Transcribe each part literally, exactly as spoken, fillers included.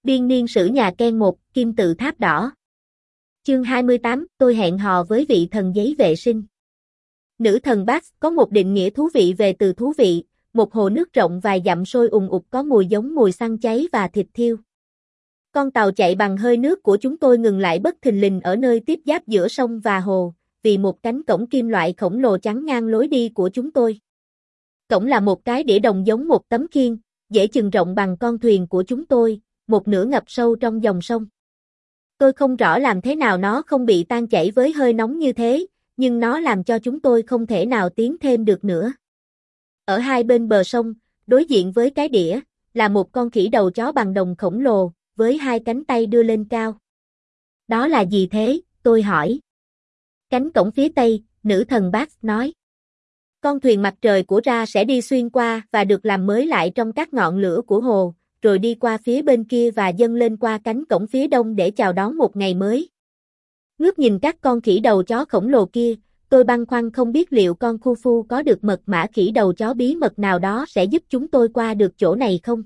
Biên niên sử nhà Ken một, kim tự tháp đỏ. Chương hai mươi tám, tôi hẹn hò với vị thần giấy vệ sinh. Nữ thần Bax có một định nghĩa thú vị về từ thú vị, một hồ nước rộng vài dặm sôi ùn ục có mùi giống mùi xăng cháy và thịt thiêu. Con tàu chạy bằng hơi nước của chúng tôi ngừng lại bất thình lình ở nơi tiếp giáp giữa sông và hồ, vì một cánh cổng kim loại khổng lồ chắn ngang lối đi của chúng tôi. Cổng là một cái đĩa đồng giống một tấm khiên, dễ chừng rộng bằng con thuyền của chúng tôi, một nửa ngập sâu trong dòng sông. Tôi không rõ làm thế nào nó không bị tan chảy với hơi nóng như thế, nhưng nó làm cho chúng tôi không thể nào tiến thêm được nữa. Ở hai bên bờ sông, đối diện với cái đĩa, là một con khỉ đầu chó bằng đồng khổng lồ, với hai cánh tay đưa lên cao. Đó là gì thế? Tôi hỏi. Cánh cổng phía tây, nữ thần Bax nói. Con thuyền mặt trời của Ra sẽ đi xuyên qua và được làm mới lại trong các ngọn lửa của hồ, rồi đi qua phía bên kia và dâng lên qua cánh cổng phía đông để chào đón một ngày mới. Ngước nhìn các con khỉ đầu chó khổng lồ kia, tôi băn khoăn không biết liệu con Khufu có được mật mã khỉ đầu chó bí mật nào đó sẽ giúp chúng tôi qua được chỗ này không?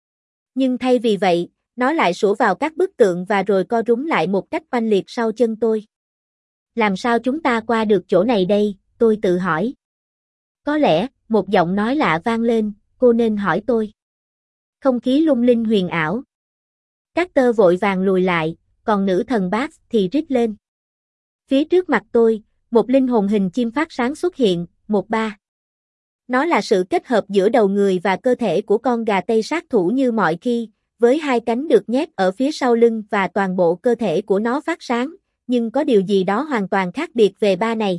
Nhưng thay vì vậy, nó lại sủa vào các bức tượng và rồi co rúm lại một cách oanh liệt sau chân tôi. Làm sao chúng ta qua được chỗ này đây? Tôi tự hỏi. Có lẽ, một giọng nói lạ vang lên, cô nên hỏi tôi. Không khí lung linh huyền ảo. Các tơ vội vàng lùi lại, còn nữ thần Bax thì rít lên. Phía trước mặt tôi, một linh hồn hình chim phát sáng xuất hiện, một ba. Nó là sự kết hợp giữa đầu người và cơ thể của con gà tây sát thủ như mọi khi, với hai cánh được nhét ở phía sau lưng và toàn bộ cơ thể của nó phát sáng, nhưng có điều gì đó hoàn toàn khác biệt về ba này.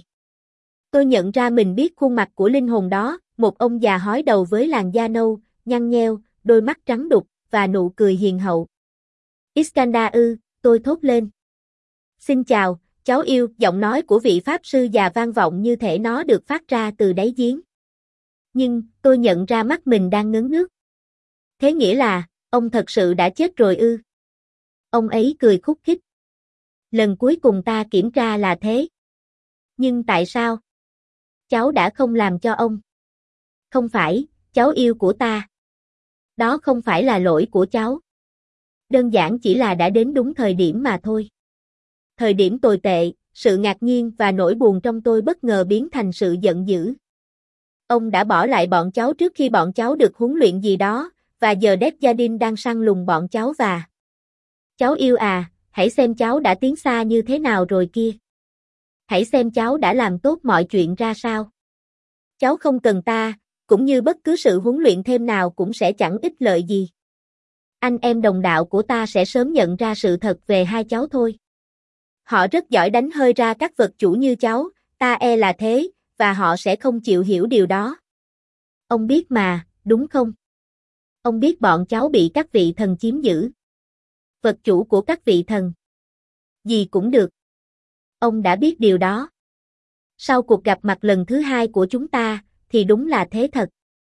Tôi nhận ra mình biết khuôn mặt của linh hồn đó, một ông già hói đầu với làn da nâu, nhăn nheo, đôi mắt trắng đục, và nụ cười hiền hậu. Iskandar ư, tôi thốt lên. Xin chào, cháu yêu, giọng nói của vị pháp sư già vang vọng như thể nó được phát ra từ đáy giếng. Nhưng, tôi nhận ra mắt mình đang ngấn nước. Thế nghĩa là, ông thật sự đã chết rồi ư? Ông ấy cười khúc khích. Lần cuối cùng ta kiểm tra là thế. Nhưng tại sao? Cháu đã không làm cho ông. Không phải, cháu yêu của ta. Đó không phải là lỗi của cháu. Đơn giản chỉ là đã đến đúng thời điểm mà thôi. Thời điểm tồi tệ, sự ngạc nhiên và nỗi buồn trong tôi bất ngờ biến thành sự giận dữ. Ông đã bỏ lại bọn cháu trước khi bọn cháu được huấn luyện gì đó, và giờ Desjardins đang săn lùng bọn cháu và... Cháu yêu à, hãy xem cháu đã tiến xa như thế nào rồi kia. Hãy xem cháu đã làm tốt mọi chuyện ra sao. Cháu không cần ta, cũng như bất cứ sự huấn luyện thêm nào cũng sẽ chẳng ích lợi gì. Anh em đồng đạo của ta sẽ sớm nhận ra sự thật về hai cháu thôi. Họ rất giỏi đánh hơi ra các vật chủ như cháu, ta e là thế, và họ sẽ không chịu hiểu điều đó. Ông biết mà, đúng không? Ông biết bọn cháu bị các vị thần chiếm giữ. Vật chủ của các vị thần. Gì cũng được. Ông đã biết điều đó. Sau cuộc gặp mặt lần thứ hai của chúng ta, thì đúng là thế thật.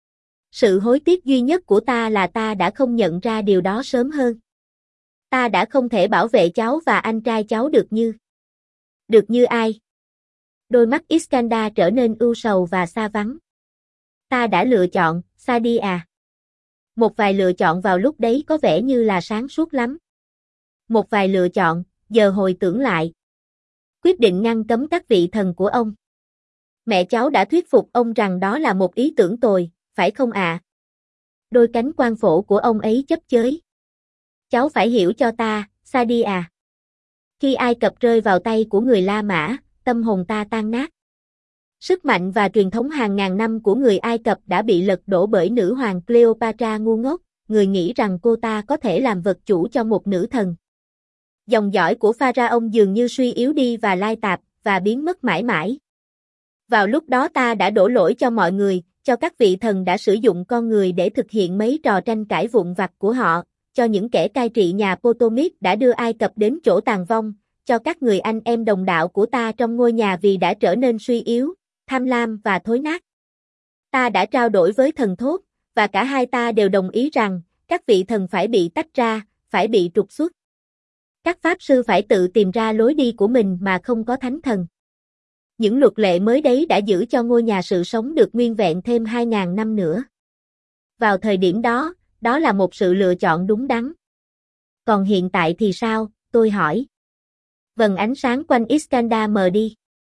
Sự hối tiếc duy nhất của ta là ta đã không nhận ra điều đó sớm hơn. Ta đã không thể bảo vệ cháu và anh trai cháu được như. Được như ai? Đôi mắt Iskandar trở nên ưu sầu và xa vắng. Ta đã lựa chọn, xa đi à. Một vài lựa chọn vào lúc đấy có vẻ như là sáng suốt lắm. Một vài lựa chọn, giờ hồi tưởng lại. Quyết định ngăn cấm các vị thần của ông. Mẹ cháu đã thuyết phục ông rằng đó là một ý tưởng tồi, phải không ạ? À? Đôi cánh quan phổ của ông ấy chấp chới. Cháu phải hiểu cho ta, xa đi à. Khi Ai Cập rơi vào tay của người La Mã, tâm hồn ta tan nát. Sức mạnh và truyền thống hàng ngàn năm của người Ai Cập đã bị lật đổ bởi nữ hoàng Cleopatra ngu ngốc, người nghĩ rằng cô ta có thể làm vật chủ cho một nữ thần. Dòng dõi của Pharaoh dường như suy yếu đi và lai tạp, và biến mất mãi mãi. Vào lúc đó ta đã đổ lỗi cho mọi người, cho các vị thần đã sử dụng con người để thực hiện mấy trò tranh cãi vụn vặt của họ, cho những kẻ cai trị nhà Potomic đã đưa Ai Cập đến chỗ tàn vong, cho các người anh em đồng đạo của ta trong ngôi nhà vì đã trở nên suy yếu, tham lam và thối nát. Ta đã trao đổi với thần Thốt, và cả hai ta đều đồng ý rằng, các vị thần phải bị tách ra, phải bị trục xuất. Các pháp sư phải tự tìm ra lối đi của mình mà không có thánh thần. Những luật lệ mới đấy đã giữ cho ngôi nhà sự sống được nguyên vẹn thêm hai ngàn năm nữa. Vào thời điểm đó, đó là một sự lựa chọn đúng đắn. Còn hiện tại thì sao, tôi hỏi. Vầng ánh sáng quanh Iskandar mờ đi.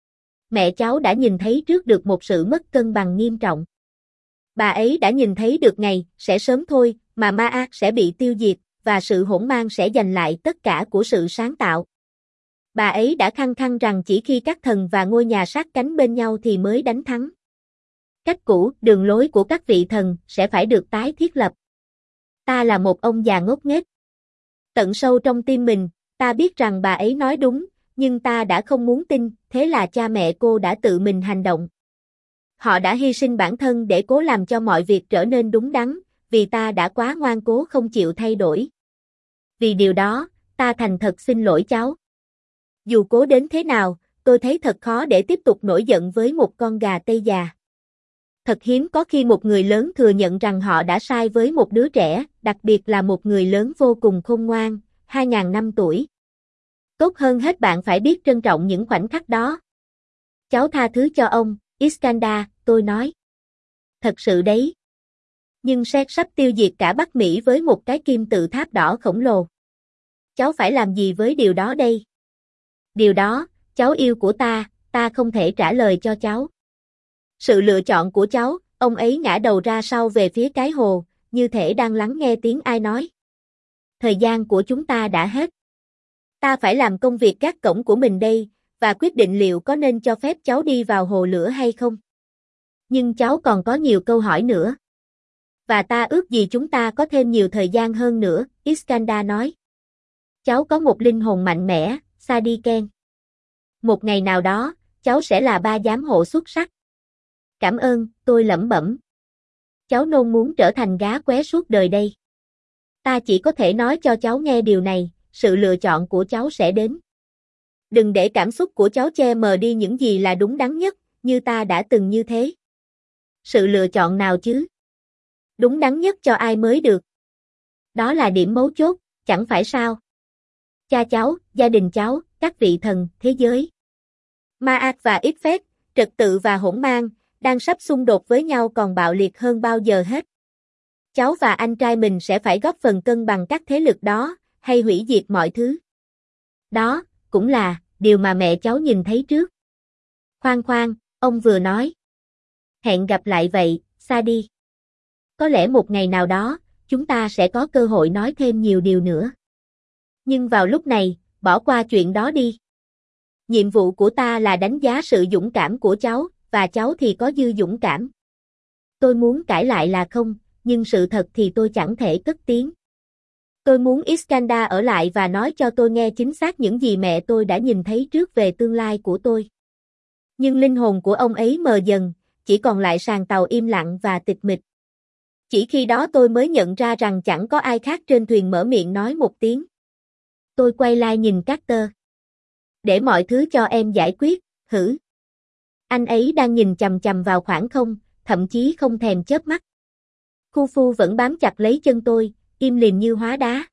Mẹ cháu đã nhìn thấy trước được một sự mất cân bằng nghiêm trọng. Bà ấy đã nhìn thấy được ngày, sẽ sớm thôi, mà Ma'at sẽ bị tiêu diệt, và sự hỗn mang sẽ giành lại tất cả của sự sáng tạo. Bà ấy đã khăng khăng rằng chỉ khi các thần và ngôi nhà sát cánh bên nhau thì mới đánh thắng. Cách cũ, đường lối của các vị thần sẽ phải được tái thiết lập. Ta là một ông già ngốc nghếch. Tận sâu trong tim mình, ta biết rằng bà ấy nói đúng, nhưng ta đã không muốn tin, thế là cha mẹ cô đã tự mình hành động. Họ đã hy sinh bản thân để cố làm cho mọi việc trở nên đúng đắn, vì ta đã quá ngoan cố không chịu thay đổi. Vì điều đó, ta thành thật xin lỗi cháu. Dù cố đến thế nào, tôi thấy thật khó để tiếp tục nổi giận với một con gà tây già. Thật hiếm có khi một người lớn thừa nhận rằng họ đã sai với một đứa trẻ, đặc biệt là một người lớn vô cùng khôn ngoan, hai nghìn năm tuổi. Tốt hơn hết bạn phải biết trân trọng những khoảnh khắc đó. Cháu tha thứ cho ông, Iskandar, tôi nói. Thật sự đấy. Nhưng Sét sắp tiêu diệt cả Bắc Mỹ với một cái kim tự tháp đỏ khổng lồ. Cháu phải làm gì với điều đó đây? Điều đó, cháu yêu của ta, ta không thể trả lời cho cháu. Sự lựa chọn của cháu, ông ấy ngã đầu ra sau về phía cái hồ, như thể đang lắng nghe tiếng ai nói. Thời gian của chúng ta đã hết. Ta phải làm công việc gác cổng của mình đây, và quyết định liệu có nên cho phép cháu đi vào hồ lửa hay không. Nhưng cháu còn có nhiều câu hỏi nữa. Và ta ước gì chúng ta có thêm nhiều thời gian hơn nữa, Iskandar nói. Cháu có một linh hồn mạnh mẽ, Sadiqen. Một ngày nào đó, cháu sẽ là ba giám hộ xuất sắc. Cảm ơn, tôi lẩm bẩm. Cháu nôn muốn trở thành gá qué suốt đời đây. Ta chỉ có thể nói cho cháu nghe điều này, sự lựa chọn của cháu sẽ đến. Đừng để cảm xúc của cháu che mờ đi những gì là đúng đắn nhất, như ta đã từng như thế. Sự lựa chọn nào chứ? Đúng đắn nhất cho ai mới được? Đó là điểm mấu chốt, chẳng phải sao? Cha cháu, gia đình cháu, các vị thần, thế giới. Ma'at và Ifet, trật tự và hỗn mang, đang sắp xung đột với nhau còn bạo liệt hơn bao giờ hết. Cháu và anh trai mình sẽ phải góp phần cân bằng các thế lực đó, hay hủy diệt mọi thứ. Đó, cũng là, điều mà mẹ cháu nhìn thấy trước. Khoan khoan, ông vừa nói. Hẹn gặp lại vậy, Sadi. Có lẽ một ngày nào đó, chúng ta sẽ có cơ hội nói thêm nhiều điều nữa. Nhưng vào lúc này, bỏ qua chuyện đó đi. Nhiệm vụ của ta là đánh giá sự dũng cảm của cháu, và cháu thì có dư dũng cảm. Tôi muốn cãi lại là không, nhưng sự thật thì tôi chẳng thể cất tiếng. Tôi muốn Iskandar ở lại và nói cho tôi nghe chính xác những gì mẹ tôi đã nhìn thấy trước về tương lai của tôi. Nhưng linh hồn của ông ấy mờ dần, chỉ còn lại sàn tàu im lặng và tịch mịch. Chỉ khi đó tôi mới nhận ra rằng chẳng có ai khác trên thuyền mở miệng nói một tiếng. Tôi quay lại nhìn Carter. Để mọi thứ cho em giải quyết, hử? Anh ấy đang nhìn chằm chằm vào khoảng không, thậm chí không thèm chớp mắt. Khufu vẫn bám chặt lấy chân tôi, im lìm như hóa đá.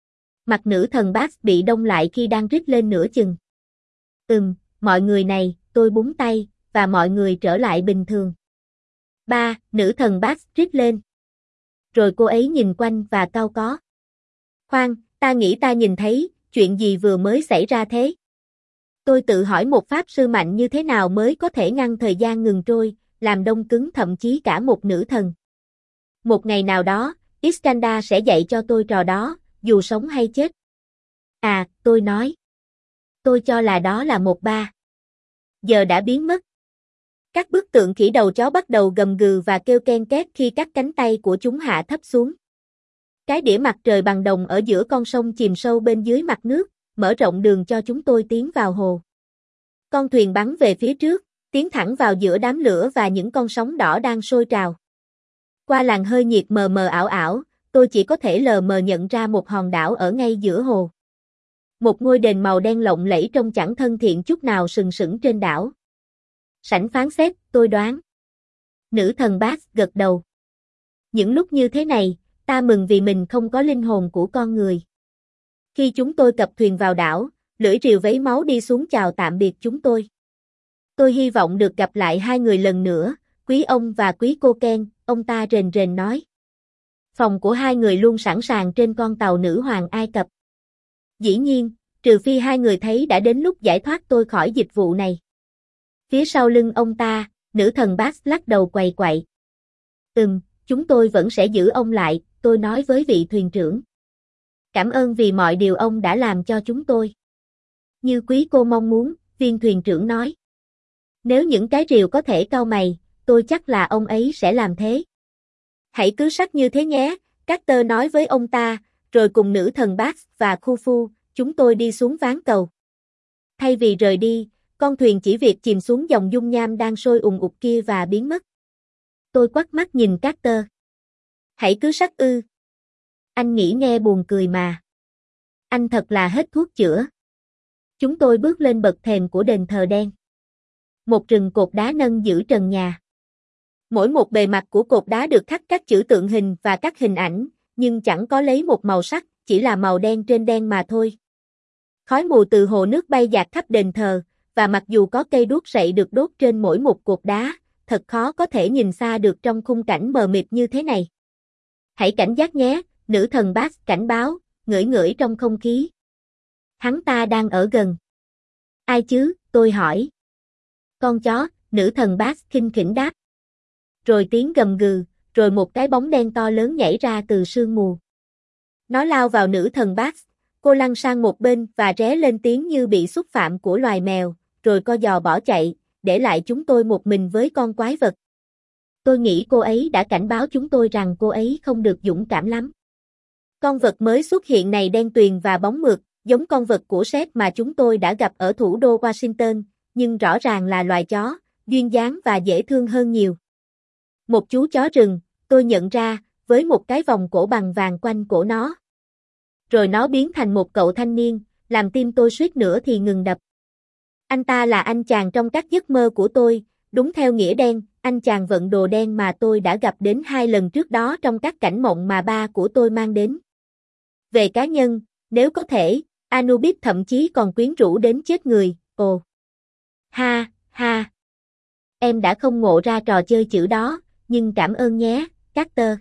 Mặt nữ thần Bax bị đông lại khi đang rít lên nửa chừng. Ừm, mọi người này, tôi búng tay, và mọi người trở lại bình thường. Ba, nữ thần Bax rít lên. Rồi cô ấy nhìn quanh và cau có. Khoan, ta nghĩ ta nhìn thấy, chuyện gì vừa mới xảy ra thế? Tôi tự hỏi một pháp sư mạnh như thế nào mới có thể ngăn thời gian ngừng trôi, làm đông cứng thậm chí cả một nữ thần. Một ngày nào đó, Iskandar sẽ dạy cho tôi trò đó, dù sống hay chết. À, tôi nói. Tôi cho là đó là một ba. Giờ đã biến mất. Các bức tượng khỉ đầu chó bắt đầu gầm gừ và kêu ken két khi các cánh tay của chúng hạ thấp xuống. Cái đĩa mặt trời bằng đồng ở giữa con sông chìm sâu bên dưới mặt nước, mở rộng đường cho chúng tôi tiến vào hồ. Con thuyền bắn về phía trước, tiến thẳng vào giữa đám lửa và những con sóng đỏ đang sôi trào. Qua làn hơi nhiệt mờ mờ ảo ảo, tôi chỉ có thể lờ mờ nhận ra một hòn đảo ở ngay giữa hồ. Một ngôi đền màu đen lộng lẫy trông chẳng thân thiện chút nào sừng sững trên đảo. Sảnh phán xét, tôi đoán. Nữ thần Bax gật đầu. Những lúc như thế này, ta mừng vì mình không có linh hồn của con người. Khi chúng tôi cập thuyền vào đảo, lưỡi rìu vấy máu đi xuống chào tạm biệt chúng tôi. Tôi hy vọng được gặp lại hai người lần nữa, quý ông và quý cô Ken, ông ta rền rền nói. Phòng của hai người luôn sẵn sàng trên con tàu nữ hoàng Ai Cập. Dĩ nhiên, trừ phi hai người thấy đã đến lúc giải thoát tôi khỏi dịch vụ này. Phía sau lưng ông ta, nữ thần Bax lắc đầu quầy quậy. Ừm, chúng tôi vẫn sẽ giữ ông lại, tôi nói với vị thuyền trưởng. Cảm ơn vì mọi điều ông đã làm cho chúng tôi. Như quý cô mong muốn, viên thuyền trưởng nói. Nếu những cái rìu có thể cau mày, tôi chắc là ông ấy sẽ làm thế. Hãy cứ sắc như thế nhé, Carter nói với ông ta, rồi cùng nữ thần Bax và Khufu, chúng tôi đi xuống ván cầu. Thay vì rời đi, con thuyền chỉ việc chìm xuống dòng dung nham đang sôi ùn ục kia và biến mất. Tôi quắt mắt nhìn Carter. Hãy cứ sắc ư. Anh nghĩ nghe buồn cười mà. Anh thật là hết thuốc chữa. Chúng tôi bước lên bậc thềm của đền thờ đen. Một rừng cột đá nâng giữ trần nhà. Mỗi một bề mặt của cột đá được khắc các chữ tượng hình và các hình ảnh, nhưng chẳng có lấy một màu sắc, chỉ là màu đen trên đen mà thôi. Khói mù từ hồ nước bay dạt khắp đền thờ, và mặc dù có cây đuốc sậy được đốt trên mỗi một cột đá, thật khó có thể nhìn xa được trong khung cảnh mờ mịt như thế này. Hãy cảnh giác nhé, nữ thần Bax cảnh báo, ngửi ngửi trong không khí. Hắn ta đang ở gần. Ai chứ, tôi hỏi. Con chó, nữ thần Bax khinh khỉnh đáp. Rồi tiếng gầm gừ, rồi một cái bóng đen to lớn nhảy ra từ sương mù. Nó lao vào nữ thần Bax, cô lăn sang một bên và ré lên tiếng như bị xúc phạm của loài mèo, rồi co giò bỏ chạy, để lại chúng tôi một mình với con quái vật. Tôi nghĩ cô ấy đã cảnh báo chúng tôi rằng cô ấy không được dũng cảm lắm. Con vật mới xuất hiện này đen tuyền và bóng mượt, giống con vật của Seth mà chúng tôi đã gặp ở thủ đô Washington, nhưng rõ ràng là loài chó, duyên dáng và dễ thương hơn nhiều. Một chú chó rừng, tôi nhận ra, với một cái vòng cổ bằng vàng quanh cổ nó. Rồi nó biến thành một cậu thanh niên, làm tim tôi suýt nữa thì ngừng đập. Anh ta là anh chàng trong các giấc mơ của tôi, đúng theo nghĩa đen, anh chàng vận đồ đen mà tôi đã gặp đến hai lần trước đó trong các cảnh mộng mà ba của tôi mang đến. Về cá nhân, nếu có thể, Anubis thậm chí còn quyến rũ đến chết người, ồ. Ha, ha. Em đã không ngộ ra trò chơi chữ đó, nhưng cảm ơn nhé, Carter.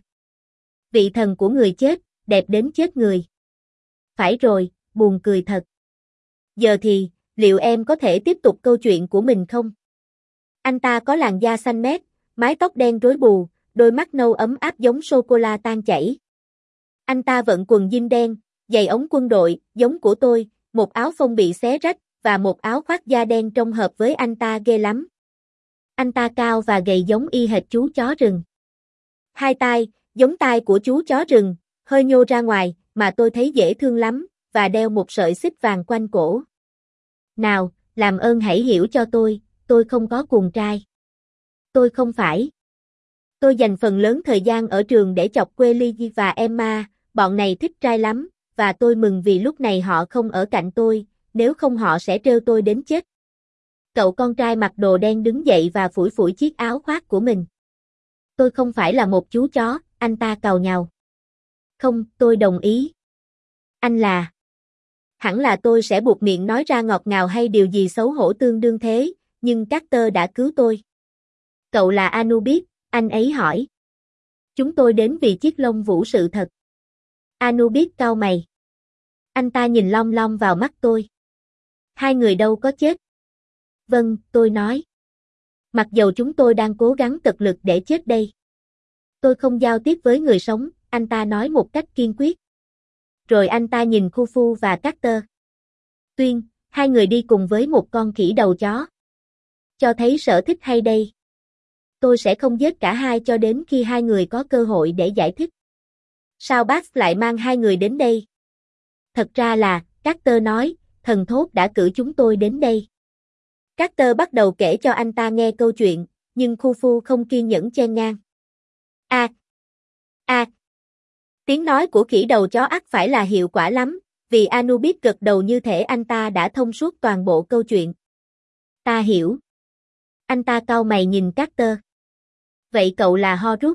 Vị thần của người chết, đẹp đến chết người. Phải rồi, buồn cười thật. Giờ thì, liệu em có thể tiếp tục câu chuyện của mình không? Anh ta có làn da xanh mét, mái tóc đen rối bù, đôi mắt nâu ấm áp giống sô-cô-la tan chảy. Anh ta vận quần jean đen, giày ống quân đội, giống của tôi, một áo phông bị xé rách, và một áo khoác da đen trông hợp với anh ta ghê lắm. Anh ta cao và gầy giống y hệt chú chó rừng. Hai tai, giống tai của chú chó rừng, hơi nhô ra ngoài, mà tôi thấy dễ thương lắm, và đeo một sợi xích vàng quanh cổ. Nào, làm ơn hãy hiểu cho tôi, tôi không có cuồng trai. Tôi không phải. Tôi dành phần lớn thời gian ở trường để chọc quê Lily và Emma, bọn này thích trai lắm, và tôi mừng vì lúc này họ không ở cạnh tôi, nếu không họ sẽ trêu tôi đến chết. Cậu con trai mặc đồ đen đứng dậy và phủi phủi chiếc áo khoác của mình. Tôi không phải là một chú chó, anh ta càu nhàu. Không, tôi đồng ý. Anh là... Hẳn là tôi sẽ buộc miệng nói ra ngọt ngào hay điều gì xấu hổ tương đương thế, nhưng Carter đã cứu tôi. Cậu là Anubis, anh ấy hỏi. Chúng tôi đến vì chiếc lông vũ sự thật. Anubis cau mày. Anh ta nhìn long long vào mắt tôi. Hai người đâu có chết. Vâng, tôi nói. Mặc dầu chúng tôi đang cố gắng tận lực để chết đây. Tôi không giao tiếp với người sống, anh ta nói một cách kiên quyết. Rồi anh ta nhìn Khufu và Carter. Tuyên, hai người đi cùng với một con khỉ đầu chó. Cho thấy sở thích hay đây. Tôi sẽ không giết cả hai cho đến khi hai người có cơ hội để giải thích. Sao Bax lại mang hai người đến đây? Thật ra là, Carter nói, thần thốt đã cử chúng tôi đến đây. Carter bắt đầu kể cho anh ta nghe câu chuyện, nhưng Khufu không kiên nhẫn chen ngang. A. A. Tiếng nói của khỉ đầu chó ắt phải là hiệu quả lắm, vì Anubis gật đầu như thể anh ta đã thông suốt toàn bộ câu chuyện. Ta hiểu. Anh ta cau mày nhìn Carter. Vậy cậu là Horus.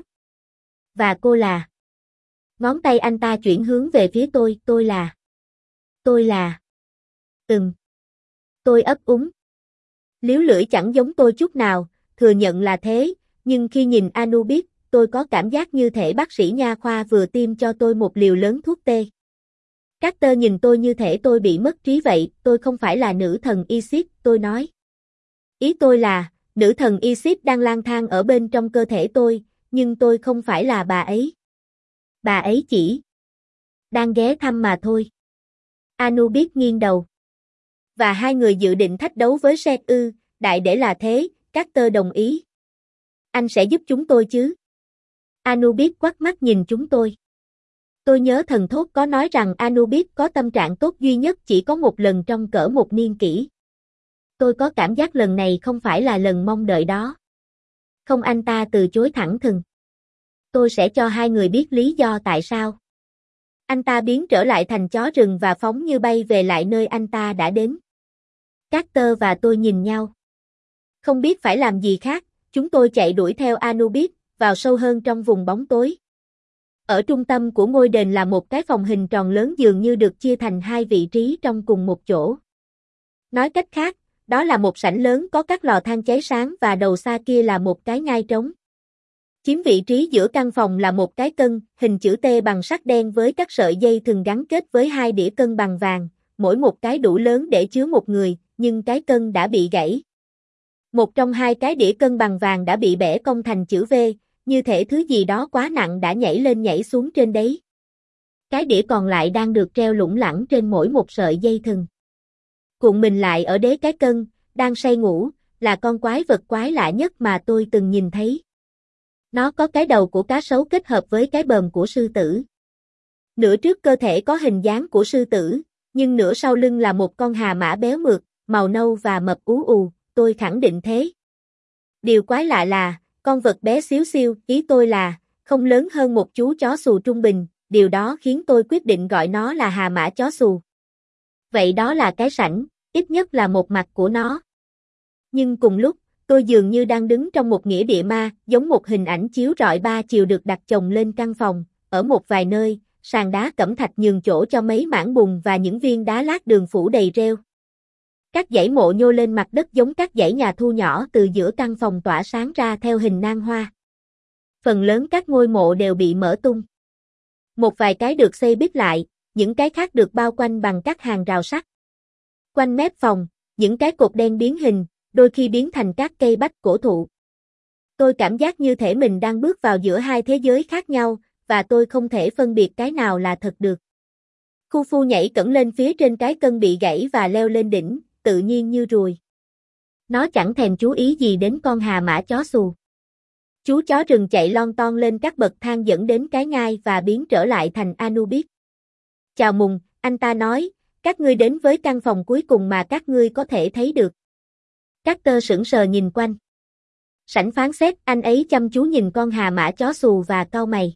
Và cô là... Ngón tay anh ta chuyển hướng về phía tôi, tôi là... Tôi là... Ừm. Tôi ấp úng. Líu lưỡi chẳng giống tôi chút nào, thừa nhận là thế, nhưng khi nhìn Anubis, tôi có cảm giác như thể bác sĩ nha khoa vừa tiêm cho tôi một liều lớn thuốc tê. Carter nhìn tôi như thể tôi bị mất trí vậy, tôi không phải là nữ thần Isis, tôi nói. Ý tôi là, nữ thần Isis đang lang thang ở bên trong cơ thể tôi, nhưng tôi không phải là bà ấy. Bà ấy chỉ đang ghé thăm mà thôi. Anubis nghiêng đầu. Và hai người dự định thách đấu với Seth ư, đại để là thế, Carter đồng ý. Anh sẽ giúp chúng tôi chứ? Anubis quắc mắt nhìn chúng tôi. Tôi nhớ thần thốt có nói rằng Anubis có tâm trạng tốt duy nhất chỉ có một lần trong cỡ một niên kỷ. Tôi có cảm giác lần này không phải là lần mong đợi đó. Không, anh ta từ chối thẳng thừng. Tôi sẽ cho hai người biết lý do tại sao. Anh ta biến trở lại thành chó rừng và phóng như bay về lại nơi anh ta đã đến. Carter và tôi nhìn nhau. Không biết phải làm gì khác, chúng tôi chạy đuổi theo Anubis, vào sâu hơn trong vùng bóng tối. Ở trung tâm của ngôi đền là một cái phòng hình tròn lớn dường như được chia thành hai vị trí trong cùng một chỗ. Nói cách khác, đó là một sảnh lớn có các lò than cháy sáng và đầu xa kia là một cái ngai trống. Chiếm vị trí giữa căn phòng là một cái cân, hình chữ T bằng sắt đen với các sợi dây thừng gắn kết với hai đĩa cân bằng vàng, mỗi một cái đủ lớn để chứa một người, nhưng cái cân đã bị gãy. Một trong hai cái đĩa cân bằng vàng đã bị bẻ cong thành chữ V, như thể thứ gì đó quá nặng đã nhảy lên nhảy xuống trên đấy. Cái đĩa còn lại đang được treo lủng lẳng trên mỗi một sợi dây thừng. Cuộn mình lại ở đế cái cân, đang say ngủ, là con quái vật quái lạ nhất mà tôi từng nhìn thấy. Nó có cái đầu của cá sấu kết hợp với cái bờm của sư tử. Nửa trước cơ thể có hình dáng của sư tử, nhưng nửa sau lưng là một con hà mã béo mượt, màu nâu và mập ú ù, tôi khẳng định thế. Điều quái lạ là, con vật bé xíu xiu, ý tôi là, không lớn hơn một chú chó xù trung bình, điều đó khiến tôi quyết định gọi nó là hà mã chó xù. Vậy đó là cái sảnh, ít nhất là một mặt của nó. Nhưng cùng lúc, tôi dường như đang đứng trong một nghĩa địa ma, giống một hình ảnh chiếu rọi ba chiều được đặt chồng lên căn phòng, ở một vài nơi, sàn đá cẩm thạch nhường chỗ cho mấy mảng bùn và những viên đá lát đường phủ đầy rêu. Các dãy mộ nhô lên mặt đất giống các dãy nhà thu nhỏ từ giữa căn phòng tỏa sáng ra theo hình nan hoa. Phần lớn các ngôi mộ đều bị mở tung. Một vài cái được xây bít lại, những cái khác được bao quanh bằng các hàng rào sắt. Quanh mép phòng, những cái cột đen biến hình, đôi khi biến thành các cây bách cổ thụ. Tôi cảm giác như thể mình đang bước vào giữa hai thế giới khác nhau, và tôi không thể phân biệt cái nào là thật được. Khu phu nhảy cẫng lên phía trên cái cân bị gãy và leo lên đỉnh, tự nhiên như ruồi. Nó chẳng thèm chú ý gì đến con hà mã chó xù. Chú chó rừng chạy lon ton lên các bậc thang dẫn đến cái ngai và biến trở lại thành Anubis. Chào mừng, anh ta nói, các ngươi đến với căn phòng cuối cùng mà các ngươi có thể thấy được. Carter sững sờ nhìn quanh. Sảnh phán xét, anh ấy chăm chú nhìn con hà mã chó xù và cau mày.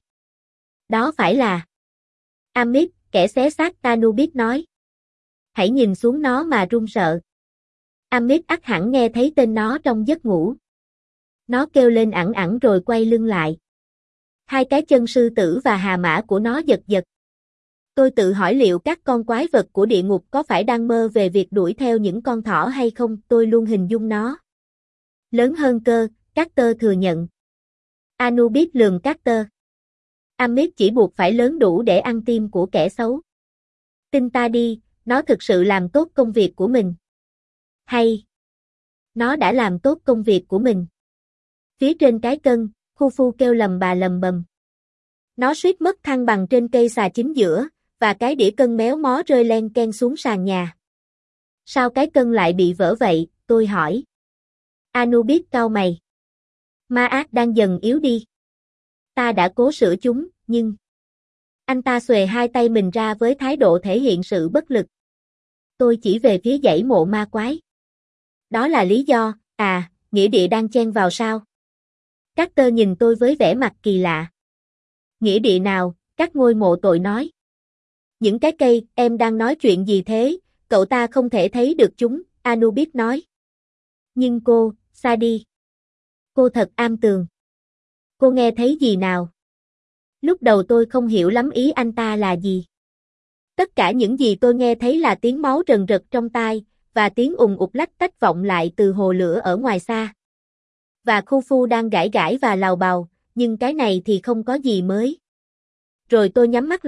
Đó phải là Amit, kẻ xé xác, Anubis nói. Hãy nhìn xuống nó mà run sợ. Amit ắt hẳn nghe thấy tên nó trong giấc ngủ. Nó kêu lên ẳng ẳng rồi quay lưng lại. Hai cái chân sư tử và hà mã của nó giật giật. Tôi tự hỏi liệu các con quái vật của địa ngục có phải đang mơ về việc đuổi theo những con thỏ hay không, tôi luôn hình dung nó lớn hơn cơ, Carter thừa nhận. Anubis lườm Carter. Amit chỉ buộc phải lớn đủ để ăn tim của kẻ xấu. Tin ta đi, nó thực sự làm tốt công việc của mình. Hay, nó đã làm tốt công việc của mình. Phía trên cái cân, khu phu kêu lầm bà lầm bầm. Nó suýt mất thăng bằng trên cây xà chính giữa, và cái đĩa cân méo mó rơi len ken xuống sàn nhà. Sao cái cân lại bị vỡ vậy, tôi hỏi. Anubis cau mày. Ma ác đang dần yếu đi. Ta đã cố sửa chúng, nhưng... Anh ta xuề hai tay mình ra với thái độ thể hiện sự bất lực. Tôi chỉ về phía dãy mộ ma quái. Đó là lý do, à, nghĩa địa đang chen vào sao? Carter nhìn tôi với vẻ mặt kỳ lạ. Nghĩa địa nào, các ngôi mộ tội nói. Những cái cây, em đang nói chuyện gì thế, cậu ta không thể thấy được chúng, Anubis nói. Nhưng cô, xa đi. Cô thật am tường. Cô nghe thấy gì nào? Lúc đầu tôi không hiểu lắm ý anh ta là gì. Tất cả những gì tôi nghe thấy là tiếng máu rần rật trong tai, và tiếng ùng ục lách tách vọng lại từ hồ lửa ở ngoài xa. Và khu phu đang gãi gãi và lào bào, nhưng cái này thì không có gì mới. Rồi tôi nhắm mắt lại,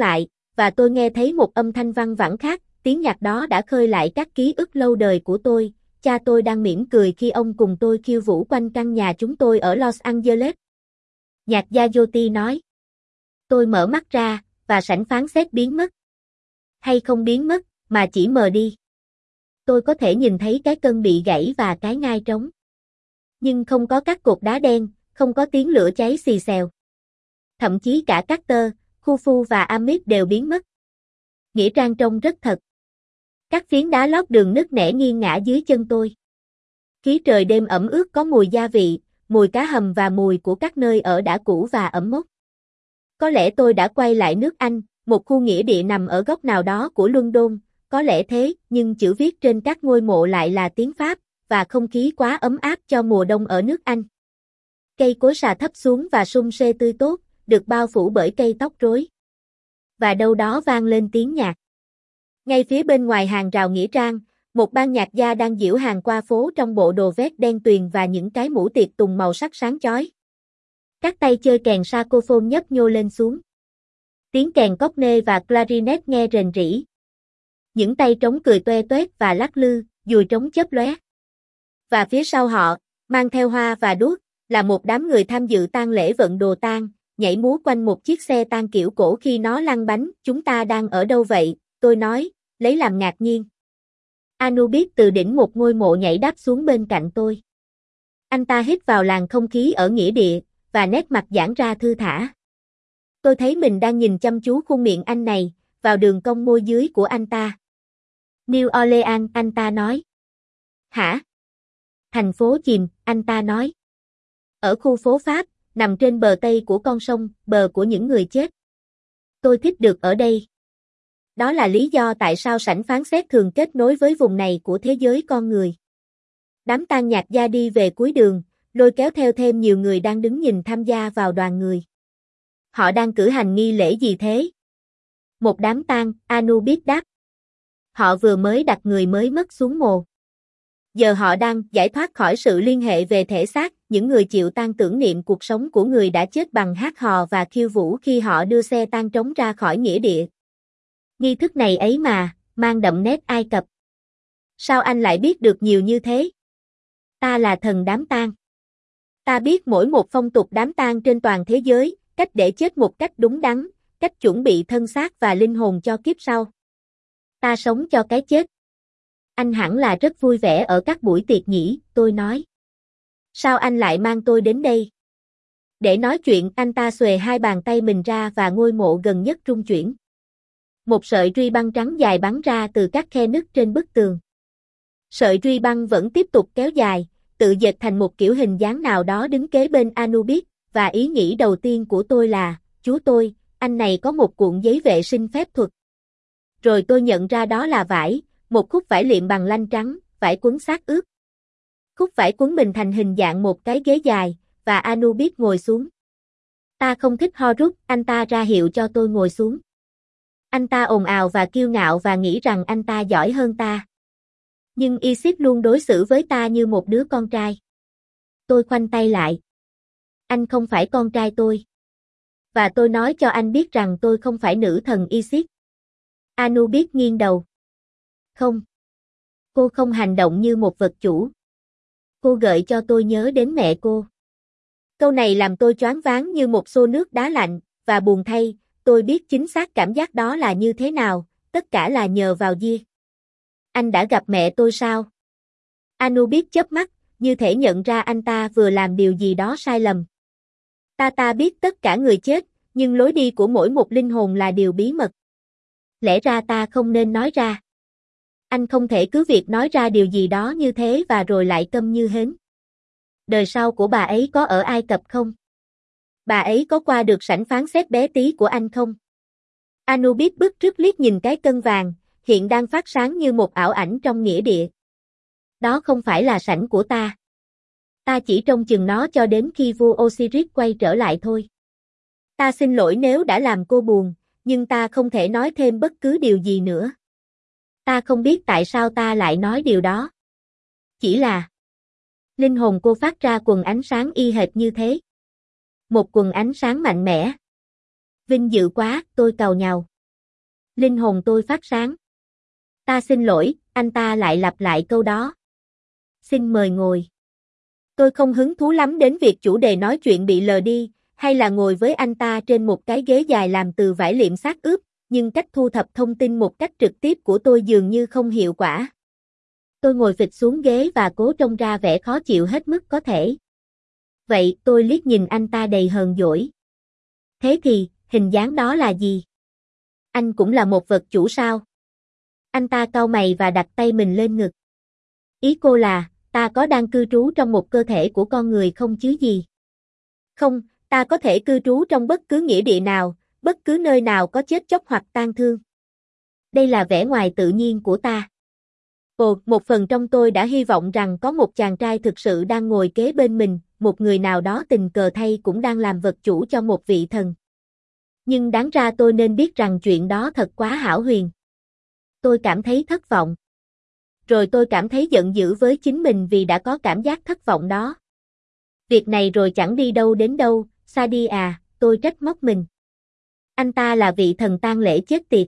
và tôi nghe thấy một âm thanh văng vẳng khác, tiếng nhạc đó đã khơi lại các ký ức lâu đời của tôi. Cha tôi đang mỉm cười khi ông cùng tôi khiêu vũ quanh căn nhà chúng tôi ở Los Angeles. Nhạc gia Yoti nói. Tôi mở mắt ra, và sảnh phán xét biến mất. Hay không biến mất, mà chỉ mờ đi. Tôi có thể nhìn thấy cái cân bị gãy và cái ngai trống. Nhưng không có các cột đá đen, không có tiếng lửa cháy xì xèo. Thậm chí cả Carter, Khufu và Amit đều biến mất. Nghĩa trang trông rất thật. Các phiến đá lót đường nứt nẻ nghiêng ngã dưới chân tôi. Khí trời đêm ẩm ướt có mùi gia vị, mùi cá hầm và mùi của các nơi ở đã cũ và ẩm mốc. Có lẽ tôi đã quay lại nước Anh, một khu nghĩa địa nằm ở góc nào đó của London, có lẽ thế, nhưng chữ viết trên các ngôi mộ lại là tiếng Pháp, và không khí quá ấm áp cho mùa đông ở nước Anh. Cây cối xà thấp xuống và sum xê tươi tốt, được bao phủ bởi cây tóc rối. Và đâu đó vang lên tiếng nhạc. Ngay phía bên ngoài hàng rào nghĩa trang, một ban nhạc gia đang diễu hàng qua phố trong bộ đồ vest đen tuyền và những cái mũ tiệc tùng màu sắc sáng chói. Các tay chơi kèn saxophone nhấp nhô lên xuống. Tiếng kèn cornet và clarinet nghe rền rĩ. Những tay trống cười toe toét và lắc lư, dùi trống chớp lóe. Và phía sau họ, mang theo hoa và đuốc, là một đám người tham dự tang lễ vận đồ tang, nhảy múa quanh một chiếc xe tang kiểu cổ khi nó lăn bánh. Chúng ta đang ở đâu vậy? Tôi nói, lấy làm ngạc nhiên. Anubis từ đỉnh một ngôi mộ nhảy đáp xuống bên cạnh tôi. Anh ta hít vào làn không khí ở nghĩa địa, và nét mặt giãn ra thư thả. Tôi thấy mình đang nhìn chăm chú khuôn miệng anh này, vào đường cong môi dưới của anh ta. New Orleans, anh ta nói. Hả? Thành phố chìm, anh ta nói. Ở khu phố Pháp, nằm trên bờ Tây của con sông, bờ của những người chết. Tôi thích được ở đây. Đó là lý do tại sao sảnh phán xét thường kết nối với vùng này của thế giới con người. Đám tang nhạc gia đi về cuối đường, lôi kéo theo thêm nhiều người đang đứng nhìn tham gia vào đoàn người. Họ đang cử hành nghi lễ gì thế? Một đám tang, Anubis đáp. Họ vừa mới đặt người mới mất xuống mồ. Giờ họ đang giải thoát khỏi sự liên hệ về thể xác, những người chịu tang tưởng niệm cuộc sống của người đã chết bằng hát hò và khiêu vũ khi họ đưa xe tang trống ra khỏi nghĩa địa. Nghi thức này ấy mà, mang đậm nét Ai Cập. Sao anh lại biết được nhiều như thế? Ta là thần đám tang. Ta biết mỗi một phong tục đám tang trên toàn thế giới, cách để chết một cách đúng đắn, cách chuẩn bị thân xác và linh hồn cho kiếp sau. Ta sống cho cái chết. Anh hẳn là rất vui vẻ ở các buổi tiệc nhỉ, tôi nói. Sao anh lại mang tôi đến đây? Để nói chuyện, anh ta xuề hai bàn tay mình ra và ngôi mộ gần nhất rung chuyển. Một sợi ruy băng trắng dài bắn ra từ các khe nứt trên bức tường. Sợi ruy băng vẫn tiếp tục kéo dài, tự dệt thành một kiểu hình dáng nào đó đứng kế bên Anubis, và ý nghĩ đầu tiên của tôi là, chú tôi, anh này có một cuộn giấy vệ sinh phép thuật. Rồi tôi nhận ra đó là vải, một khúc vải liệm bằng lanh trắng, vải quấn xác ướp. Khúc vải quấn mình thành hình dạng một cái ghế dài, và Anubis ngồi xuống. Ta không thích ho rút, anh ta ra hiệu cho tôi ngồi xuống. Anh ta ồn ào và kiêu ngạo và nghĩ rằng anh ta giỏi hơn ta. Nhưng Isis luôn đối xử với ta như một đứa con trai. Tôi khoanh tay lại. Anh không phải con trai tôi. Và tôi nói cho anh biết rằng tôi không phải nữ thần Isis. Anubis nghiêng đầu. Không. Cô không hành động như một vật chủ. Cô gợi cho tôi nhớ đến mẹ cô. Câu này làm tôi choáng váng như một xô nước đá lạnh, và buồn thay, tôi biết chính xác cảm giác đó là như thế nào, tất cả là nhờ vào Gia. Anh đã gặp mẹ tôi sao? Anubis chớp mắt, như thể nhận ra anh ta vừa làm điều gì đó sai lầm. Ta ta biết tất cả người chết, nhưng lối đi của mỗi một linh hồn là điều bí mật. Lẽ ra ta không nên nói ra. Anh không thể cứ việc nói ra điều gì đó như thế và rồi lại câm như hến. Đời sau của bà ấy có ở Ai Cập không? Bà ấy có qua được sảnh phán xét bé tí của anh không? Anubis bứt rứt liếc nhìn cái cân vàng, hiện đang phát sáng như một ảo ảnh trong nghĩa địa. Đó không phải là sảnh của ta. Ta chỉ trông chừng nó cho đến khi vua Osiris quay trở lại thôi. Ta xin lỗi nếu đã làm cô buồn, nhưng ta không thể nói thêm bất cứ điều gì nữa. Ta không biết tại sao ta lại nói điều đó. Chỉ là linh hồn cô phát ra quần ánh sáng y hệt như thế. Một quần ánh sáng mạnh mẽ. Vinh dự quá, tôi càu nhàu. Linh hồn tôi phát sáng. Ta xin lỗi, anh ta lại lặp lại câu đó. Xin mời ngồi. Tôi không hứng thú lắm đến việc chủ đề nói chuyện bị lờ đi, hay là ngồi với anh ta trên một cái ghế dài làm từ vải liệm xác ướp, nhưng cách thu thập thông tin một cách trực tiếp của tôi dường như không hiệu quả. Tôi ngồi phịch xuống ghế và cố trông ra vẻ khó chịu hết mức có thể. Vậy, tôi liếc nhìn anh ta đầy hờn dỗi. Thế thì, hình dáng đó là gì? Anh cũng là một vật chủ sao? Anh ta cau mày và đặt tay mình lên ngực. Ý cô là, ta có đang cư trú trong một cơ thể của con người không chứ gì? Không, ta có thể cư trú trong bất cứ nghĩa địa nào, bất cứ nơi nào có chết chóc hoặc tang thương. Đây là vẻ ngoài tự nhiên của ta. Ồ, một phần trong tôi đã hy vọng rằng có một chàng trai thực sự đang ngồi kế bên mình, một người nào đó tình cờ thay cũng đang làm vật chủ cho một vị thần. Nhưng đáng ra tôi nên biết rằng chuyện đó thật quá hão huyền. Tôi cảm thấy thất vọng. Rồi tôi cảm thấy giận dữ với chính mình vì đã có cảm giác thất vọng đó. Việc này rồi chẳng đi đâu đến đâu, xa đi à, tôi trách móc mình. Anh ta là vị thần tang lễ chết tiệt.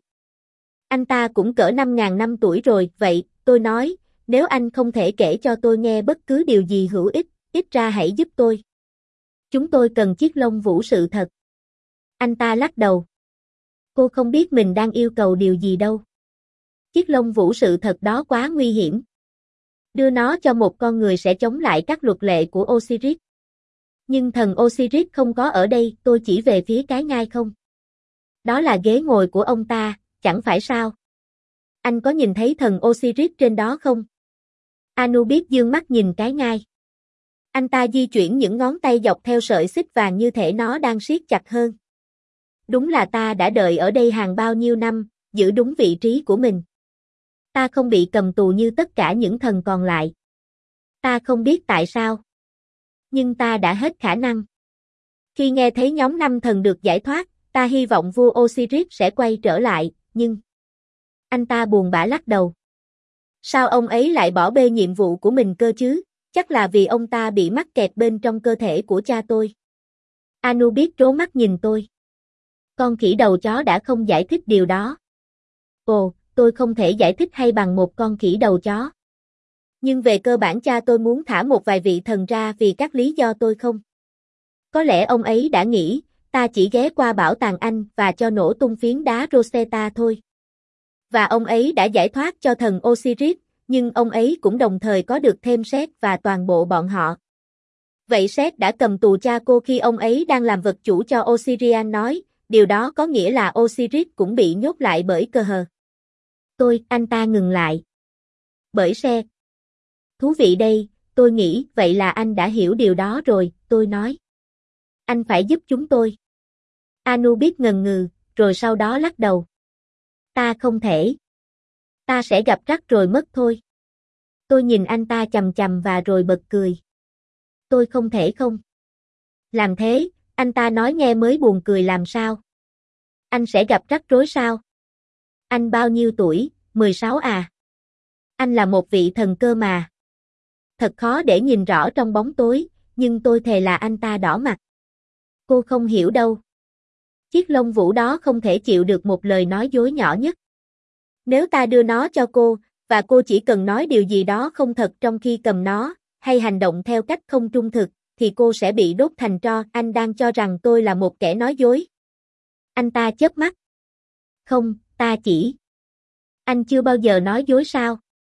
Anh ta cũng cỡ năm ngàn năm tuổi rồi, vậy, tôi nói, nếu anh không thể kể cho tôi nghe bất cứ điều gì hữu ích, ít ra hãy giúp tôi. Chúng tôi cần chiếc lông vũ sự thật. Anh ta lắc đầu. Cô không biết mình đang yêu cầu điều gì đâu. Chiếc lông vũ sự thật đó quá nguy hiểm. Đưa nó cho một con người sẽ chống lại các luật lệ của Osiris. Nhưng thần Osiris không có ở đây, tôi chỉ về phía cái ngai không. Đó là ghế ngồi của ông ta, chẳng phải sao? Anh có nhìn thấy thần Osiris trên đó không? Anubis dương mắt nhìn cái ngai. Anh ta di chuyển những ngón tay dọc theo sợi xích vàng như thể nó đang siết chặt hơn. Đúng là ta đã đợi ở đây hàng bao nhiêu năm, giữ đúng vị trí của mình. Ta không bị cầm tù như tất cả những thần còn lại. Ta không biết tại sao. Nhưng ta đã hết khả năng. Khi nghe thấy nhóm năm thần được giải thoát, ta hy vọng vua Osiris sẽ quay trở lại, nhưng... Anh ta buồn bã lắc đầu. Sao ông ấy lại bỏ bê nhiệm vụ của mình cơ chứ? Chắc là vì ông ta bị mắc kẹt bên trong cơ thể của cha tôi. Anubis trố mắt nhìn tôi. Con khỉ đầu chó đã không giải thích điều đó. Ồ, tôi không thể giải thích hay bằng một con khỉ đầu chó. Nhưng về cơ bản cha tôi muốn thả một vài vị thần ra vì các lý do tôi không. Có lẽ ông ấy đã nghĩ, ta chỉ ghé qua bảo tàng Anh và cho nổ tung phiến đá Rosetta thôi. Và ông ấy đã giải thoát cho thần Osiris, nhưng ông ấy cũng đồng thời có được thêm Seth và toàn bộ bọn họ. Vậy Seth đã cầm tù cha cô khi ông ấy đang làm vật chủ cho Osirian nói, điều đó có nghĩa là Osiris cũng bị nhốt lại bởi cơ hờ. Tôi, anh ta ngừng lại. Bởi Seth. Thú vị đây, tôi nghĩ, vậy là anh đã hiểu điều đó rồi, tôi nói. Anh phải giúp chúng tôi. Anubis ngần ngừ, rồi sau đó lắc đầu. Ta không thể. Ta sẽ gặp rắc rồi mất thôi. Tôi nhìn anh ta chằm chằm và rồi bật cười. Tôi không thể không. Làm thế, anh ta nói nghe mới buồn cười làm sao. Anh sẽ gặp rắc rối sao? Anh bao nhiêu tuổi, mười sáu à? Anh là một vị thần cơ mà. Thật khó để nhìn rõ trong bóng tối, nhưng tôi thề là anh ta đỏ mặt. Cô không hiểu đâu. Chiếc lông vũ đó không thể chịu được một lời nói dối nhỏ nhất. Nếu ta đưa nó cho cô, và cô chỉ cần nói điều gì đó không thật trong khi cầm nó, hay hành động theo cách không trung thực, thì cô sẽ bị đốt thành tro. Anh đang cho rằng tôi là một kẻ nói dối. Anh ta chớp mắt. Không, ta chỉ... Anh chưa bao giờ nói dối sao?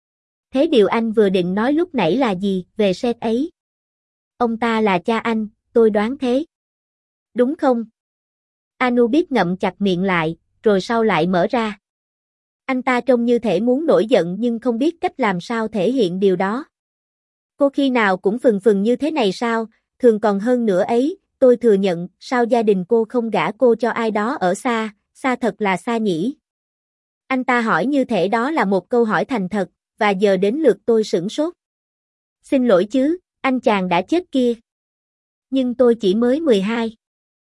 Thế điều anh vừa định nói lúc nãy là gì, về Seth ấy? Ông ta là cha anh, tôi đoán thế. Đúng không? Anubis ngậm chặt miệng lại, rồi sau lại mở ra. Anh ta trông như thể muốn nổi giận nhưng không biết cách làm sao thể hiện điều đó. Cô khi nào cũng phừng phừng như thế này sao, thường còn hơn nữa ấy, tôi thừa nhận, sao gia đình cô không gả cô cho ai đó ở xa, xa thật là xa nhỉ? Anh ta hỏi như thể đó là một câu hỏi thành thật, và giờ đến lượt tôi sửng sốt. Xin lỗi chứ, anh chàng đã chết kia. Nhưng tôi chỉ mới mười hai.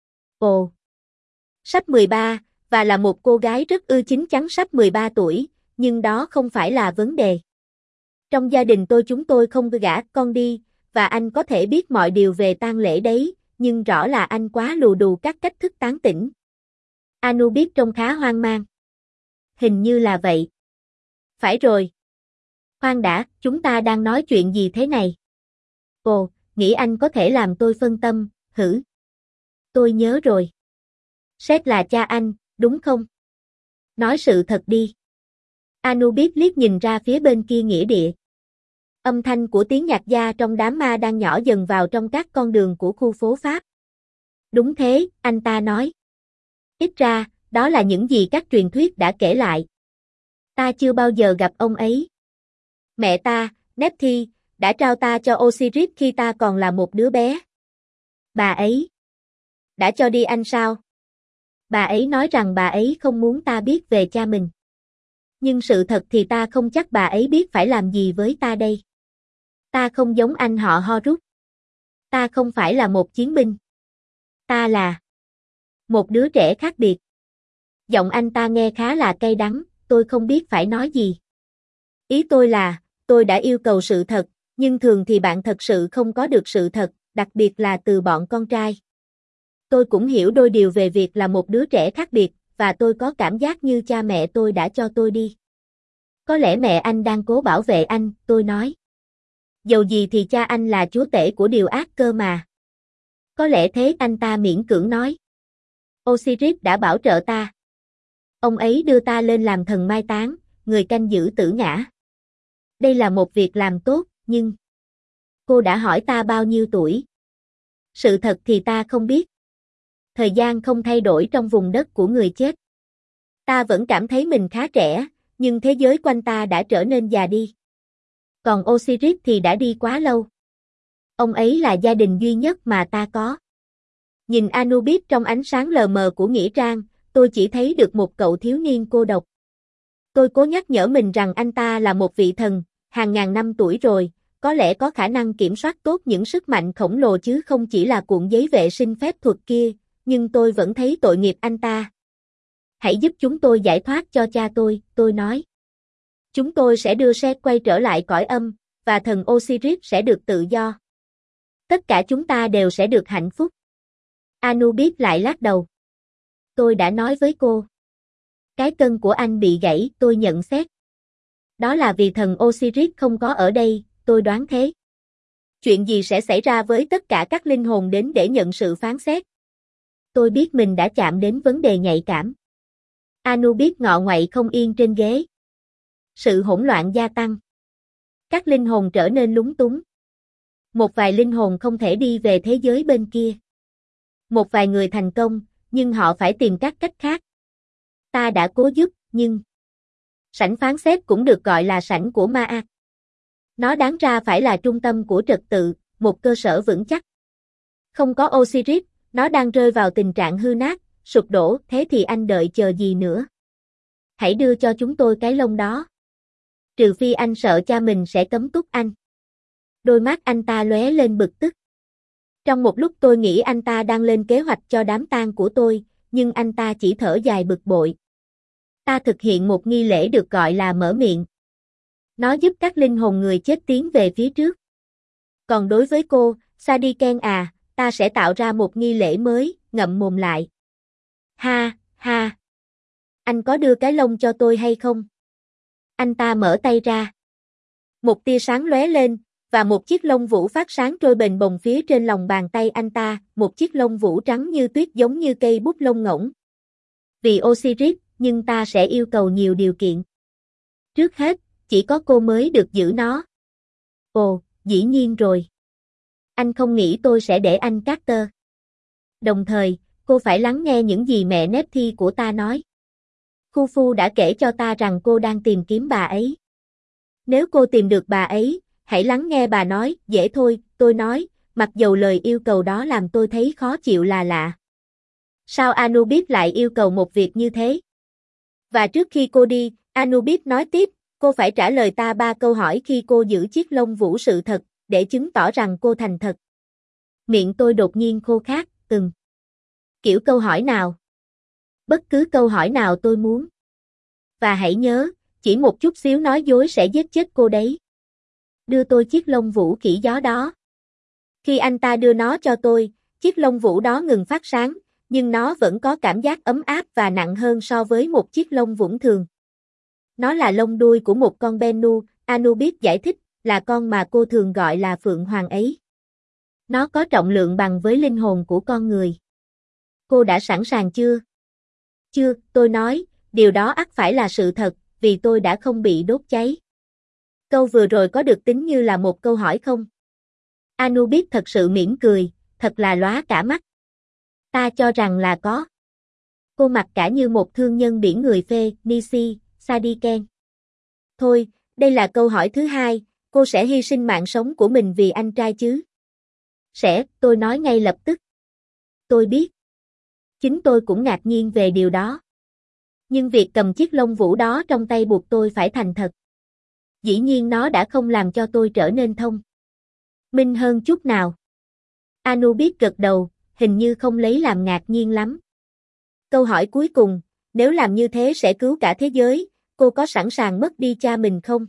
Ồ. Sắp mười ba, và là một cô gái rất ư chín chắn sắp mười ba tuổi, nhưng đó không phải là vấn đề. Trong gia đình tôi chúng tôi không gả con đi, và anh có thể biết mọi điều về tang lễ đấy, nhưng rõ là anh quá lù đù các cách thức tán tỉnh. Anubis trông khá hoang mang. hình như là vậy. Phải rồi. Khoan đã, chúng ta đang nói chuyện gì thế này? Ồ, nghĩ anh có thể làm tôi phân tâm, hử? Tôi nhớ rồi. Seth là cha anh, đúng không? Nói sự thật đi. Anubis liếc nhìn ra phía bên kia nghĩa địa. Âm thanh của tiếng nhạc gia trong đám ma đang nhỏ dần vào trong các con đường của khu phố Pháp. Đúng thế, anh ta nói. Ít ra, đó là những gì các truyền thuyết đã kể lại. Ta chưa bao giờ gặp ông ấy. Mẹ ta, Nephthys, đã trao ta cho Osiris khi ta còn là một đứa bé. Bà ấy đã cho đi anh sao? Bà ấy nói rằng bà ấy không muốn ta biết về cha mình. Nhưng sự thật thì ta không chắc bà ấy biết phải làm gì với ta đây. Ta không giống anh họ Horus. Ta không phải là một chiến binh. Ta là một đứa trẻ khác biệt. Giọng anh ta nghe khá là cay đắng, tôi không biết phải nói gì. Ý tôi là, tôi đã yêu cầu sự thật, nhưng thường thì bạn thật sự không có được sự thật, đặc biệt là từ bọn con trai. Tôi cũng hiểu đôi điều về việc là một đứa trẻ khác biệt, và tôi có cảm giác như cha mẹ tôi đã cho tôi đi. Có lẽ mẹ anh đang cố bảo vệ anh, tôi nói. Dầu gì thì cha anh là chúa tể của điều ác cơ mà. Có lẽ thế, anh ta miễn cưỡng nói. Osiris đã bảo trợ ta. Ông ấy đưa ta lên làm thần mai táng, người canh giữ tử ngã. Đây là một việc làm tốt, nhưng... Cô đã hỏi ta bao nhiêu tuổi? Sự thật thì ta không biết. Thời gian không thay đổi trong vùng đất của người chết. Ta vẫn cảm thấy mình khá trẻ, nhưng thế giới quanh ta đã trở nên già đi. Còn Osiris thì đã đi quá lâu. Ông ấy là gia đình duy nhất mà ta có. Nhìn Anubis trong ánh sáng lờ mờ của nghĩa trang, tôi chỉ thấy được một cậu thiếu niên cô độc. Tôi cố nhắc nhở mình rằng anh ta là một vị thần, hàng ngàn năm tuổi rồi, có lẽ có khả năng kiểm soát tốt những sức mạnh khổng lồ chứ không chỉ là cuộn giấy vệ sinh phép thuật kia, nhưng tôi vẫn thấy tội nghiệp anh ta. Hãy giúp chúng tôi giải thoát cho cha tôi, tôi nói. Chúng tôi sẽ đưa Seth quay trở lại cõi âm, và thần Osiris sẽ được tự do. Tất cả chúng ta đều sẽ được hạnh phúc. Anubis lại lắc đầu. Tôi đã nói với cô. Cái cân của anh bị gãy, tôi nhận xét. Đó là vì thần Osiris không có ở đây, tôi đoán thế. Chuyện gì sẽ xảy ra với tất cả các linh hồn đến để nhận sự phán xét? Tôi biết mình đã chạm đến vấn đề nhạy cảm. Anubis ngọ nguậy không yên trên ghế. Sự hỗn loạn gia tăng. Các linh hồn trở nên lúng túng. Một vài linh hồn không thể đi về thế giới bên kia. Một vài người thành công, nhưng họ phải tìm các cách khác. Ta đã cố giúp, nhưng... Sảnh phán xét cũng được gọi là sảnh của Ma. Nó đáng ra phải là trung tâm của trật tự, một cơ sở vững chắc. Không có Osiris, nó đang rơi vào tình trạng hư nát, sụp đổ, thế thì anh đợi chờ gì nữa? Hãy đưa cho chúng tôi cái lông đó. Trừ phi anh sợ cha mình sẽ cấm túc anh. Đôi mắt anh ta lóe lên bực tức. Trong một lúc tôi nghĩ anh ta đang lên kế hoạch cho đám tang của tôi, nhưng anh ta chỉ thở dài bực bội. Ta thực hiện một nghi lễ được gọi là mở miệng. Nó giúp các linh hồn người chết tiến về phía trước. Còn đối với cô, Sadiken à, ta sẽ tạo ra một nghi lễ mới, ngậm mồm lại. Ha, ha. Anh có đưa cái lông cho tôi hay không? Anh ta mở tay ra. Một tia sáng lóe lên, và một chiếc lông vũ phát sáng trôi bềnh bồng phía trên lòng bàn tay anh ta, một chiếc lông vũ trắng như tuyết giống như cây bút lông ngỗng. Vì Osiris, nhưng ta sẽ yêu cầu nhiều điều kiện. Trước hết, chỉ có cô mới được giữ nó. Ồ, dĩ nhiên rồi. Anh không nghĩ tôi sẽ để anh Carter. Đồng thời, cô phải lắng nghe những gì mẹ Nephthys của ta nói. Khufu đã kể cho ta rằng cô đang tìm kiếm bà ấy. Nếu cô tìm được bà ấy, hãy lắng nghe bà nói, dễ thôi, tôi nói, mặc dầu lời yêu cầu đó làm tôi thấy khó chịu là lạ. Sao Anubis lại yêu cầu một việc như thế? Và trước khi cô đi, Anubis nói tiếp, cô phải trả lời ta ba câu hỏi khi cô giữ chiếc lông vũ sự thật, để chứng tỏ rằng cô thành thật. Miệng tôi đột nhiên khô khát, từng. Kiểu câu hỏi nào? Bất cứ câu hỏi nào tôi muốn. Và hãy nhớ, chỉ một chút xíu nói dối sẽ giết chết cô đấy. Đưa tôi chiếc lông vũ khỉ gió đó. Khi anh ta đưa nó cho tôi, chiếc lông vũ đó ngừng phát sáng, nhưng nó vẫn có cảm giác ấm áp và nặng hơn so với một chiếc lông vũ thường. Nó là lông đuôi của một con Bennu, Anubis giải thích, là con mà cô thường gọi là Phượng Hoàng ấy. Nó có trọng lượng bằng với linh hồn của con người. Cô đã sẵn sàng chưa? Chưa, tôi nói, điều đó ắt phải là sự thật, vì tôi đã không bị đốt cháy. Câu vừa rồi có được tính như là một câu hỏi không? Anubis thật sự mỉm cười, thật là lóa cả mắt. Ta cho rằng là có. Cô mặc cả như một thương nhân biển người phê, Nisi, Sadiken. Thôi, đây là câu hỏi thứ hai, cô sẽ hy sinh mạng sống của mình vì anh trai chứ? Sẽ, tôi nói ngay lập tức. Tôi biết. Chính tôi cũng ngạc nhiên về điều đó. Nhưng việc cầm chiếc lông vũ đó trong tay buộc tôi phải thành thật. Dĩ nhiên nó đã không làm cho tôi trở nên thông minh hơn chút nào. Anubis gật đầu, hình như không lấy làm ngạc nhiên lắm. Câu hỏi cuối cùng, nếu làm như thế sẽ cứu cả thế giới, cô có sẵn sàng mất đi cha mình không?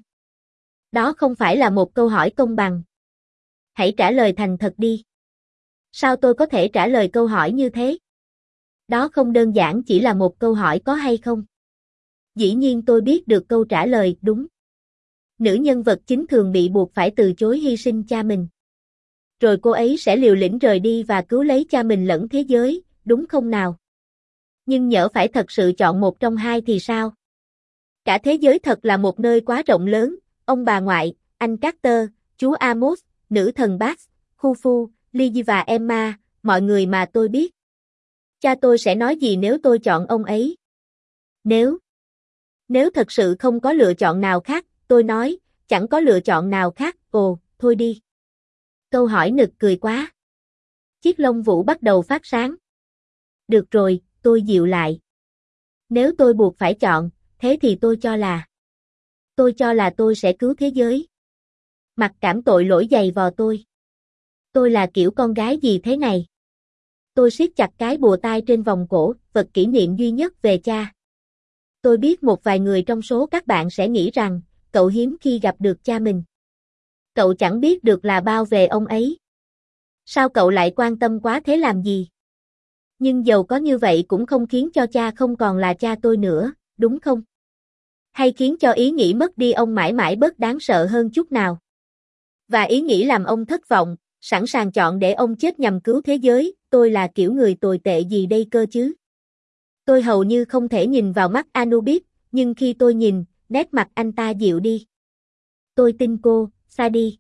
Đó không phải là một câu hỏi công bằng. Hãy trả lời thành thật đi. Sao tôi có thể trả lời câu hỏi như thế? Đó không đơn giản chỉ là một câu hỏi có hay không. Dĩ nhiên tôi biết được câu trả lời, đúng. Nữ nhân vật chính thường bị buộc phải từ chối hy sinh cha mình. Rồi cô ấy sẽ liều lĩnh rời đi và cứu lấy cha mình lẫn thế giới, đúng không nào? Nhưng nhỡ phải thật sự chọn một trong hai thì sao? Cả thế giới thật là một nơi quá rộng lớn, ông bà ngoại, anh Carter, chú Amos, nữ thần Bax, Khufu, Lizzie và Emma, mọi người mà tôi biết. Cha tôi sẽ nói gì nếu tôi chọn ông ấy? Nếu, nếu thật sự không có lựa chọn nào khác, tôi nói, chẳng có lựa chọn nào khác, ồ, thôi đi. Câu hỏi nực cười quá. Chiếc lông vũ bắt đầu phát sáng. Được rồi, tôi dịu lại. Nếu tôi buộc phải chọn, thế thì tôi cho là. Tôi cho là tôi sẽ cứu thế giới. Mặc cảm tội lỗi dày vò tôi. Tôi là kiểu con gái gì thế này? Tôi siết chặt cái bùa tai trên vòng cổ, vật kỷ niệm duy nhất về cha. Tôi biết một vài người trong số các bạn sẽ nghĩ rằng, cậu hiếm khi gặp được cha mình. Cậu chẳng biết được là bao về ông ấy. Sao cậu lại quan tâm quá thế làm gì? Nhưng dầu có như vậy cũng không khiến cho cha không còn là cha tôi nữa, đúng không? Hay khiến cho ý nghĩ mất đi ông mãi mãi bớt đáng sợ hơn chút nào? Và ý nghĩ làm ông thất vọng, sẵn sàng chọn để ông chết nhằm cứu thế giới, tôi là kiểu người tồi tệ gì đây cơ chứ? Tôi hầu như không thể nhìn vào mắt Anubis, nhưng khi tôi nhìn, nét mặt anh ta dịu đi. Tôi tin cô, Sadie.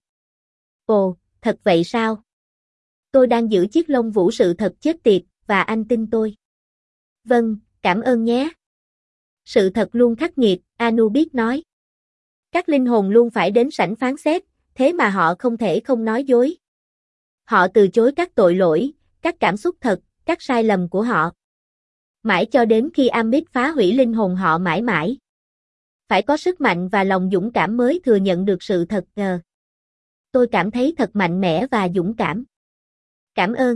Ồ, thật vậy sao? Tôi đang giữ chiếc lông vũ sự thật chết tiệt, và anh tin tôi. Vâng, cảm ơn nhé. Sự thật luôn khắc nghiệt, Anubis nói. Các linh hồn luôn phải đến sảnh phán xét, thế mà họ không thể không nói dối. Họ từ chối các tội lỗi, các cảm xúc thật, các sai lầm của họ. Mãi cho đến khi Amit phá hủy linh hồn họ mãi mãi. Phải có sức mạnh và lòng dũng cảm mới thừa nhận được sự thật ngờ. Tôi cảm thấy thật mạnh mẽ và dũng cảm. Cảm ơn.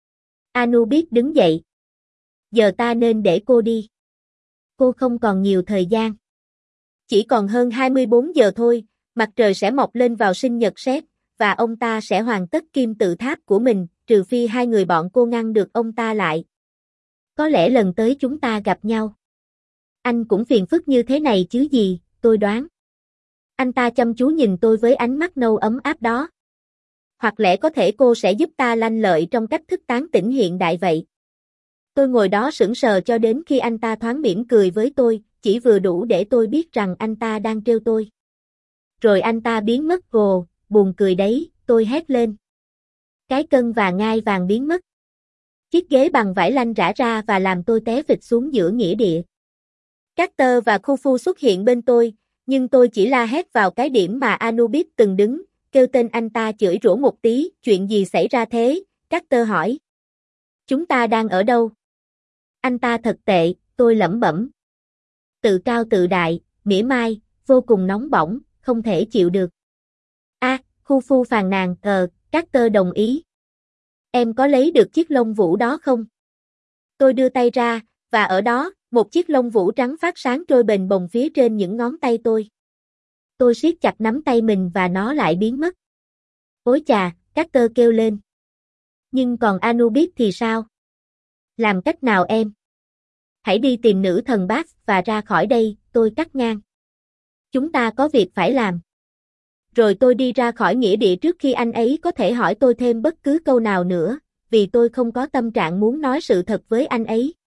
Anubis đứng dậy. Giờ ta nên để cô đi. Cô không còn nhiều thời gian. Chỉ còn hơn hai mươi bốn giờ thôi, mặt trời sẽ mọc lên vào sinh nhật Seth, và ông ta sẽ hoàn tất kim tự tháp của mình, trừ phi hai người bọn cô ngăn được ông ta lại. Có lẽ lần tới chúng ta gặp nhau. Anh cũng phiền phức như thế này chứ gì, tôi đoán. Anh ta chăm chú nhìn tôi với ánh mắt nâu ấm áp đó. Hoặc lẽ có thể cô sẽ giúp ta lanh lợi trong cách thức tán tỉnh hiện đại vậy. Tôi ngồi đó sững sờ cho đến khi anh ta thoáng mỉm cười với tôi, chỉ vừa đủ để tôi biết rằng anh ta đang trêu tôi. Rồi anh ta biến mất gồ, buồn cười đấy, tôi hét lên. Cái cân và ngai vàng biến mất. Chiếc ghế bằng vải lanh rã ra và làm tôi té phịch xuống giữa nghĩa địa. Carter và Khufu xuất hiện bên tôi, nhưng tôi chỉ la hét vào cái điểm mà Anubis từng đứng, kêu tên anh ta chửi rủa một tí, chuyện gì xảy ra thế? Carter hỏi. Chúng ta đang ở đâu? Anh ta thật tệ, tôi lẩm bẩm. Tự cao tự đại, mỉa mai, vô cùng nóng bỏng, không thể chịu được. A, à, Khufu phàn nàn, ờ, Carter đồng ý. Em có lấy được chiếc lông vũ đó không? Tôi đưa tay ra, và ở đó, một chiếc lông vũ trắng phát sáng trôi bềnh bồng phía trên những ngón tay tôi. Tôi siết chặt nắm tay mình và nó lại biến mất. Ôi chà, Carter kêu lên. Nhưng còn Anubis thì sao? Làm cách nào em? Hãy đi tìm nữ thần Bax và ra khỏi đây, tôi cắt ngang. Chúng ta có việc phải làm. Rồi tôi đi ra khỏi nghĩa địa trước khi anh ấy có thể hỏi tôi thêm bất cứ câu nào nữa, vì tôi không có tâm trạng muốn nói sự thật với anh ấy.